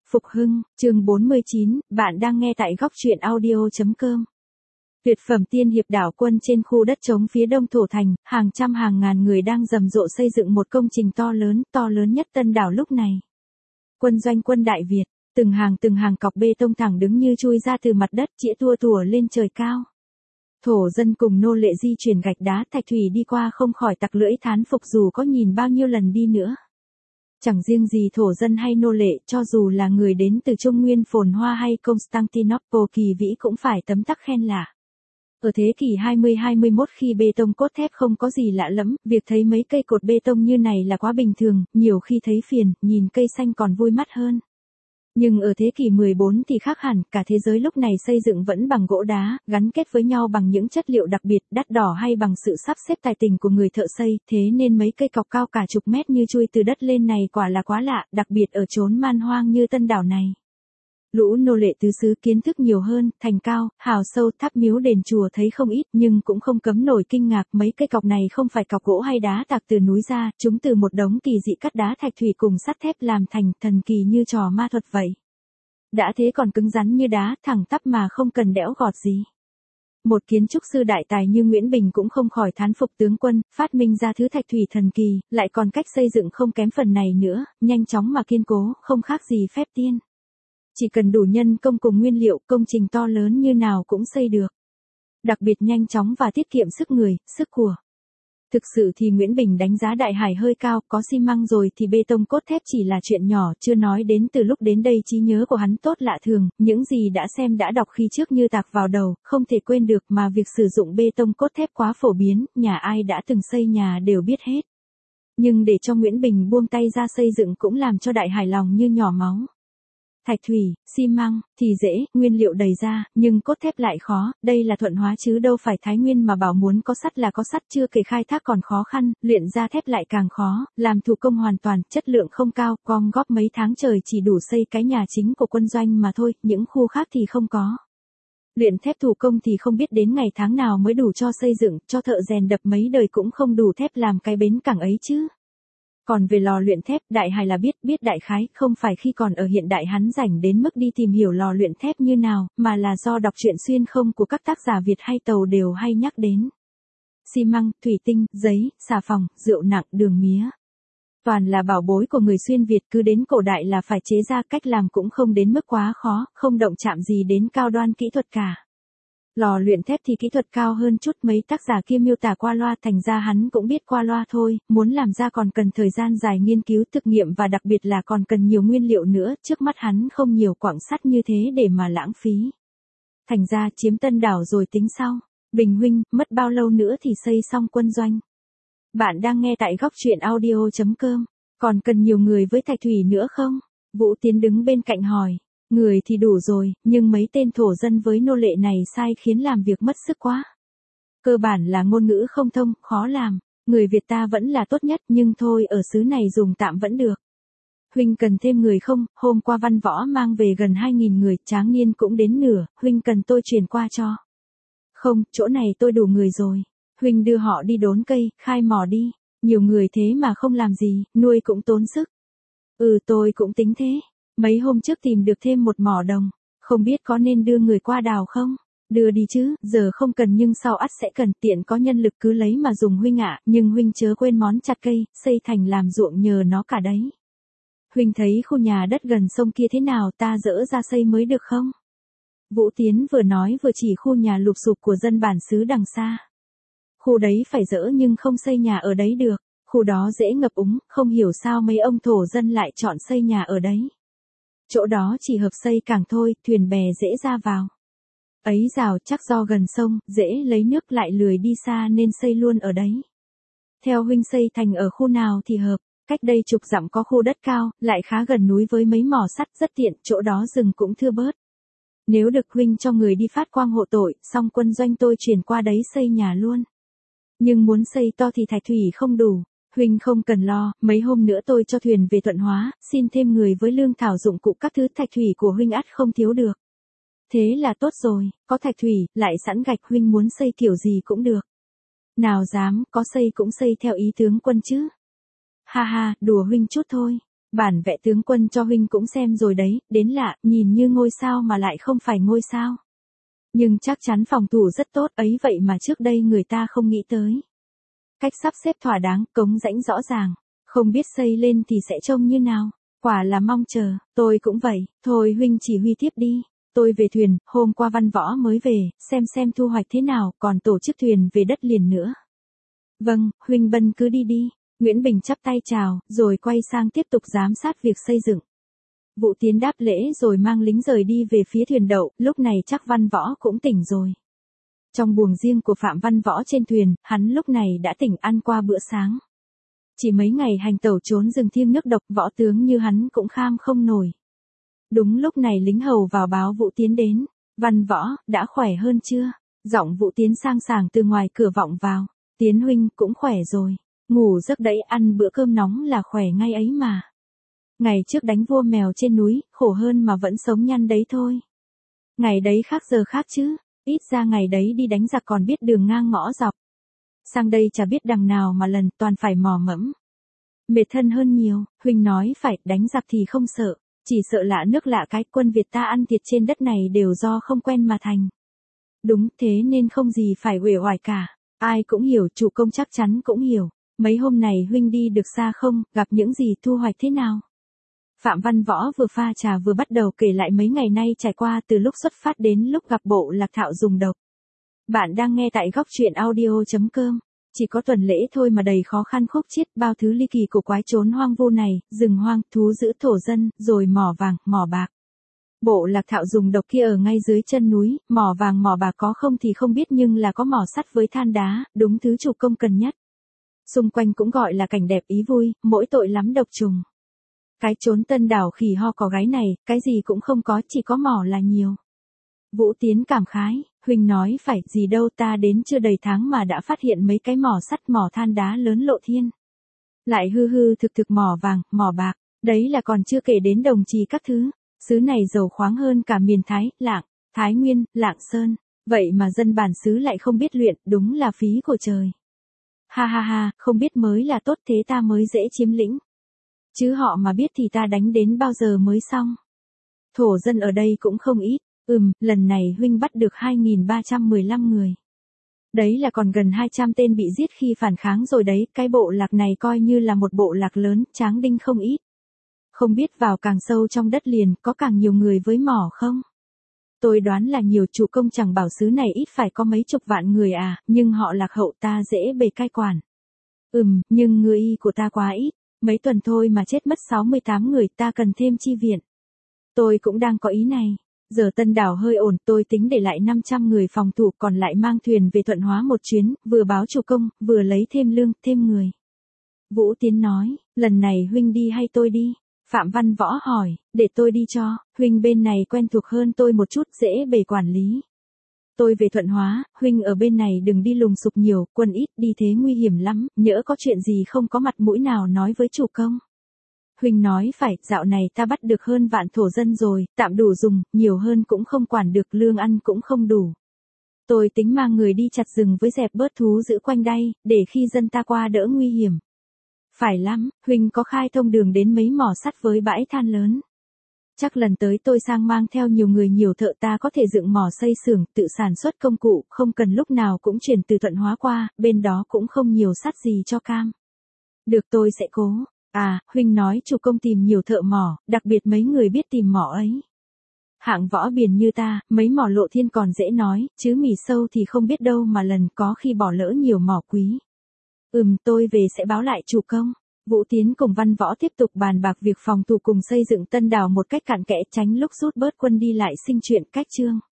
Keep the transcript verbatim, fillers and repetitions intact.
Phục hưng, chương bốn mươi chín, bạn đang nghe tại góc truyện audio chấm com. Tuyệt phẩm tiên hiệp đảo quân trên khu đất trống phía đông thổ thành, hàng trăm hàng ngàn người đang rầm rộ xây dựng một công trình to lớn, to lớn nhất Tân Đảo lúc này. Quân doanh quân Đại Việt, từng hàng từng hàng cọc bê tông thẳng đứng như chui ra từ mặt đất, chĩa tua tủa lên trời cao. Thổ dân cùng nô lệ di chuyển gạch đá thạch thủy đi qua không khỏi tặc lưỡi thán phục dù có nhìn bao nhiêu lần đi nữa. Chẳng riêng gì thổ dân hay nô lệ, cho dù là người đến từ Trung Nguyên phồn hoa hay Constantinople kỳ vĩ cũng phải tấm tắc khen lạ. Ở thế kỷ hai mươi hai mươi mốt khi bê tông cốt thép không có gì lạ lẫm, việc thấy mấy cây cột bê tông như này là quá bình thường, nhiều khi thấy phiền, nhìn cây xanh còn vui mắt hơn. Nhưng ở thế kỷ mười bốn thì khác hẳn, cả thế giới lúc này xây dựng vẫn bằng gỗ đá, gắn kết với nhau bằng những chất liệu đặc biệt, đắt đỏ hay bằng sự sắp xếp tài tình của người thợ xây, thế nên mấy cây cọc cao cả chục mét như chui từ đất lên này quả là quá lạ, đặc biệt ở chốn man hoang như Tân Đảo này. Lũ nô lệ tứ xứ kiến thức nhiều hơn, thành cao, hào sâu, tháp miếu đền chùa thấy không ít nhưng cũng không cấm nổi kinh ngạc, mấy cây cọc này không phải cọc gỗ hay đá tạc từ núi ra, chúng từ một đống kỳ dị cắt đá thạch thủy cùng sắt thép làm thành, thần kỳ như trò ma thuật vậy. Đã thế còn cứng rắn như đá, thẳng tắp mà không cần đẽo gọt gì. Một kiến trúc sư đại tài như Nguyễn Bình cũng không khỏi thán phục tướng quân, phát minh ra thứ thạch thủy thần kỳ, lại còn cách xây dựng không kém phần này nữa, nhanh chóng mà kiên cố, không khác gì phép tiên. Chỉ cần đủ nhân công cùng nguyên liệu, công trình to lớn như nào cũng xây được. Đặc biệt nhanh chóng và tiết kiệm sức người, sức của. Thực sự thì Nguyễn Bình đánh giá Đại Hải hơi cao, có xi măng rồi thì bê tông cốt thép chỉ là chuyện nhỏ, chưa nói đến từ lúc đến đây trí nhớ của hắn tốt lạ thường, những gì đã xem đã đọc khi trước như tạc vào đầu, không thể quên được mà việc sử dụng bê tông cốt thép quá phổ biến, nhà ai đã từng xây nhà đều biết hết. Nhưng để cho Nguyễn Bình buông tay ra xây dựng cũng làm cho Đại Hải lòng như nhỏ máu. Thạch thủy, xi măng, thì dễ, nguyên liệu đầy ra, nhưng cốt thép lại khó, đây là thuận hóa chứ đâu phải Thái Nguyên mà bảo muốn có sắt là có sắt, chưa kể khai thác còn khó khăn, luyện ra thép lại càng khó, làm thủ công hoàn toàn, chất lượng không cao, gom góp mấy tháng trời chỉ đủ xây cái nhà chính của quân doanh mà thôi, những khu khác thì không có. Luyện thép thủ công thì không biết đến ngày tháng nào mới đủ cho xây dựng, cho thợ rèn đập mấy đời cũng không đủ thép làm cái bến cảng ấy chứ. Còn về lò luyện thép, Đại Hải là biết, biết đại khái, không phải khi còn ở hiện đại hắn rảnh đến mức đi tìm hiểu lò luyện thép như nào, mà là do đọc truyện xuyên không của các tác giả Việt hay Tàu đều hay nhắc đến. Xi măng, thủy tinh, giấy, xà phòng, rượu nặng, đường mía. Toàn là bảo bối của người xuyên Việt, cứ đến cổ đại là phải chế ra, cách làm cũng không đến mức quá khó, không động chạm gì đến cao đoan kỹ thuật cả. Lò luyện thép thì kỹ thuật cao hơn chút, mấy tác giả kia miêu tả qua loa, thành ra hắn cũng biết qua loa thôi, muốn làm ra còn cần thời gian dài nghiên cứu thực nghiệm và đặc biệt là còn cần nhiều nguyên liệu nữa, trước mắt hắn không nhiều quặng sắt như thế để mà lãng phí. Thành ra chiếm Tân Đảo rồi tính sau. Bình huynh, mất bao lâu nữa thì xây xong quân doanh? Bạn đang nghe tại góc truyện audio chấm com, còn cần nhiều người với thạch thủy nữa không? Vũ Tiến đứng bên cạnh hỏi. Người thì đủ rồi, nhưng mấy tên thổ dân với nô lệ này sai khiến làm việc mất sức quá. Cơ bản là ngôn ngữ không thông, khó làm. Người Việt ta vẫn là tốt nhất, nhưng thôi ở xứ này dùng tạm vẫn được. Huynh cần thêm người không? Hôm qua Văn Võ mang về gần hai nghìn người, Tráng Niên cũng đến nửa, Huynh cần tôi chuyển qua cho. Không, chỗ này tôi đủ người rồi. Huynh đưa họ đi đốn cây, khai mỏ đi. Nhiều người thế mà không làm gì, nuôi cũng tốn sức. Ừ tôi cũng tính thế. Mấy hôm trước tìm được thêm một mỏ đồng, không biết có nên đưa người qua đào không? Đưa đi chứ, giờ không cần nhưng sau ắt sẽ cần, tiện có nhân lực cứ lấy mà dùng Huynh ạ, nhưng Huynh chớ quên món chặt cây, xây thành làm ruộng nhờ nó cả đấy. Huynh thấy khu nhà đất gần sông kia thế nào, ta dỡ ra xây mới được không? Vũ Tiến vừa nói vừa chỉ khu nhà lụp xụp của dân bản xứ đằng xa. Khu đấy phải dỡ nhưng không xây nhà ở đấy được, khu đó dễ ngập úng, không hiểu sao mấy ông thổ dân lại chọn xây nhà ở đấy. Chỗ đó chỉ hợp xây cảng thôi, thuyền bè dễ ra vào. Ấy rào chắc do gần sông, dễ lấy nước lại lười đi xa nên xây luôn ở đấy. Theo Huynh xây thành ở khu nào thì hợp, cách đây chục dặm có khu đất cao, lại khá gần núi với mấy mỏ sắt rất tiện, chỗ đó rừng cũng thưa bớt. Nếu được Huynh cho người đi phát quang hộ tội, xong quân doanh tôi chuyển qua đấy xây nhà luôn. Nhưng muốn xây to thì thạch thủy không đủ. Huynh không cần lo, mấy hôm nữa tôi cho thuyền về Thuận Hóa, xin thêm người với lương thảo dụng cụ các thứ thạch thủy của Huynh ắt không thiếu được. Thế là tốt rồi, có thạch thủy, lại sẵn gạch Huynh muốn xây kiểu gì cũng được. Nào dám, có xây cũng xây theo ý tướng quân chứ. Ha ha, đùa Huynh chút thôi. Bản vẽ tướng quân cho huynh cũng xem rồi đấy, đến lạ, nhìn như ngôi sao mà lại không phải ngôi sao. Nhưng chắc chắn phòng thủ rất tốt ấy, vậy mà trước đây người ta không nghĩ tới. Cách sắp xếp thỏa đáng, cống rãnh rõ ràng, không biết xây lên thì sẽ trông như nào. Quả là mong chờ, tôi cũng vậy, thôi huynh chỉ huy tiếp đi. Tôi về thuyền, hôm qua Văn Võ mới về, xem xem thu hoạch thế nào, còn tổ chức thuyền về đất liền nữa. Vâng, huynh Bân cứ đi đi. Nguyễn Bình chắp tay chào, rồi quay sang tiếp tục giám sát việc xây dựng. Vũ Tiến đáp lễ rồi mang lính rời đi về phía thuyền đậu, lúc này chắc Văn Võ cũng tỉnh rồi. Trong buồng riêng của Phạm Văn Võ trên thuyền, hắn lúc này đã tỉnh ăn qua bữa sáng. Chỉ mấy ngày hành tẩu trốn rừng thiêng nước độc, võ tướng như hắn cũng kham không nổi. Đúng lúc này lính hầu vào báo Vũ Tiến đến. Văn Võ, đã khỏe hơn chưa? Giọng Vũ Tiến sang sảng từ ngoài cửa vọng vào. Tiến huynh cũng khỏe rồi. Ngủ giấc đẫy, ăn bữa cơm nóng là khỏe ngay ấy mà. Ngày trước đánh vua mèo trên núi, khổ hơn mà vẫn sống nhăn đấy thôi. Ngày đấy khác giờ khác chứ, ít ra ngày đấy đi đánh giặc còn biết đường ngang ngõ dọc. Sang đây chả biết đằng nào mà lần, toàn phải mò mẫm. Mệt thân hơn nhiều, huynh nói phải, đánh giặc thì không sợ, chỉ sợ lạ nước lạ cái, quân Việt ta ăn thiệt trên đất này đều do không quen mà thành. Đúng thế nên không gì phải uể oải cả, ai cũng hiểu, chủ công chắc chắn cũng hiểu. Mấy hôm này huynh đi được xa không, gặp những gì, thu hoạch thế nào? Phạm Văn Võ vừa pha trà vừa bắt đầu kể lại mấy ngày nay trải qua từ lúc xuất phát đến lúc gặp Bộ Lạc Thạo dùng độc. Bạn đang nghe tại góc truyện audio chấm com. Chỉ có tuần lễ thôi mà đầy khó khăn khúc chiết, bao thứ ly kỳ cổ quái trốn hoang vu này, rừng hoang, thú dữ thổ dân, rồi mỏ vàng, mỏ bạc. Bộ Lạc Thạo dùng độc kia ở ngay dưới chân núi, mỏ vàng mỏ bạc có không thì không biết nhưng là có mỏ sắt với than đá, đúng thứ chủ công cần nhất. Xung quanh cũng gọi là cảnh đẹp ý vui, mỗi tội lắm độc trùng. Cái chốn Tân Đảo khỉ ho có gáy này, cái gì cũng không có, chỉ có mỏ là nhiều. Vũ Tiến cảm khái, huynh nói phải, gì đâu, ta đến chưa đầy tháng mà đã phát hiện mấy cái mỏ sắt mỏ than đá lớn lộ thiên. Lại hư hư thực thực mỏ vàng, mỏ bạc, đấy là còn chưa kể đến đồng trì các thứ. Xứ này giàu khoáng hơn cả miền Thái, Lạng, Thái Nguyên, Lạng Sơn. Vậy mà dân bản xứ lại không biết luyện, đúng là phí của trời. Ha ha ha, không biết mới là tốt, thế ta mới dễ chiếm lĩnh. Chứ họ mà biết thì ta đánh đến bao giờ mới xong. Thổ dân ở đây cũng không ít, ừm, lần này huynh bắt được hai nghìn ba trăm mười lăm người. Đấy là còn gần hai trăm tên bị giết khi phản kháng rồi đấy, cái bộ lạc này coi như là một bộ lạc lớn, tráng đinh không ít. Không biết vào càng sâu trong đất liền có càng nhiều người với mỏ không? Tôi đoán là nhiều, chủ công chẳng bảo xứ này ít phải có mấy chục vạn người à, nhưng họ lạc hậu ta dễ bề cai quản. Ừm, nhưng người y của ta quá ít, mấy tuần thôi mà chết mất sáu mươi tám người, ta cần thêm chi viện. Tôi cũng đang có ý này, giờ Tân Đảo hơi ổn, tôi tính để lại năm trăm người phòng thủ còn lại mang thuyền về Thuận Hóa một chuyến, vừa báo chủ công, vừa lấy thêm lương, thêm người. Vũ Tiến nói, lần này huynh đi hay tôi đi? Phạm Văn Võ hỏi, để tôi đi cho, huynh bên này quen thuộc hơn tôi một chút, dễ bề quản lý. Tôi về Thuận Hóa, huynh ở bên này đừng đi lùng sục nhiều, quân ít, đi thế nguy hiểm lắm, nhỡ có chuyện gì không có mặt mũi nào nói với chủ công. Huynh nói phải, dạo này ta bắt được hơn vạn thổ dân rồi, tạm đủ dùng, nhiều hơn cũng không quản được, lương ăn cũng không đủ. Tôi tính mang người đi chặt rừng với dẹp bớt thú giữ quanh đây, để khi dân ta qua đỡ nguy hiểm. Phải lắm, huynh có khai thông đường đến mấy mỏ sắt với bãi than lớn. Chắc lần tới tôi sang mang theo nhiều người nhiều thợ, ta có thể dựng mỏ xây xưởng, tự sản xuất công cụ, không cần lúc nào cũng chuyển từ Thuận Hóa qua, bên đó cũng không nhiều sắt gì cho cam. Được, tôi sẽ cố. À, huynh nói chủ công tìm nhiều thợ mỏ, đặc biệt mấy người biết tìm mỏ ấy. Hạng võ biển như ta, mấy mỏ lộ thiên còn dễ nói, chứ mì sâu thì không biết đâu mà lần có khi bỏ lỡ nhiều mỏ quý. Ừm, tôi về sẽ báo lại chủ công. Vũ Tiến cùng Văn Võ tiếp tục bàn bạc việc phòng thủ cùng xây dựng Tân Đảo một cách cặn kẽ, tránh lúc rút bớt quân đi lại sinh chuyện cách chương.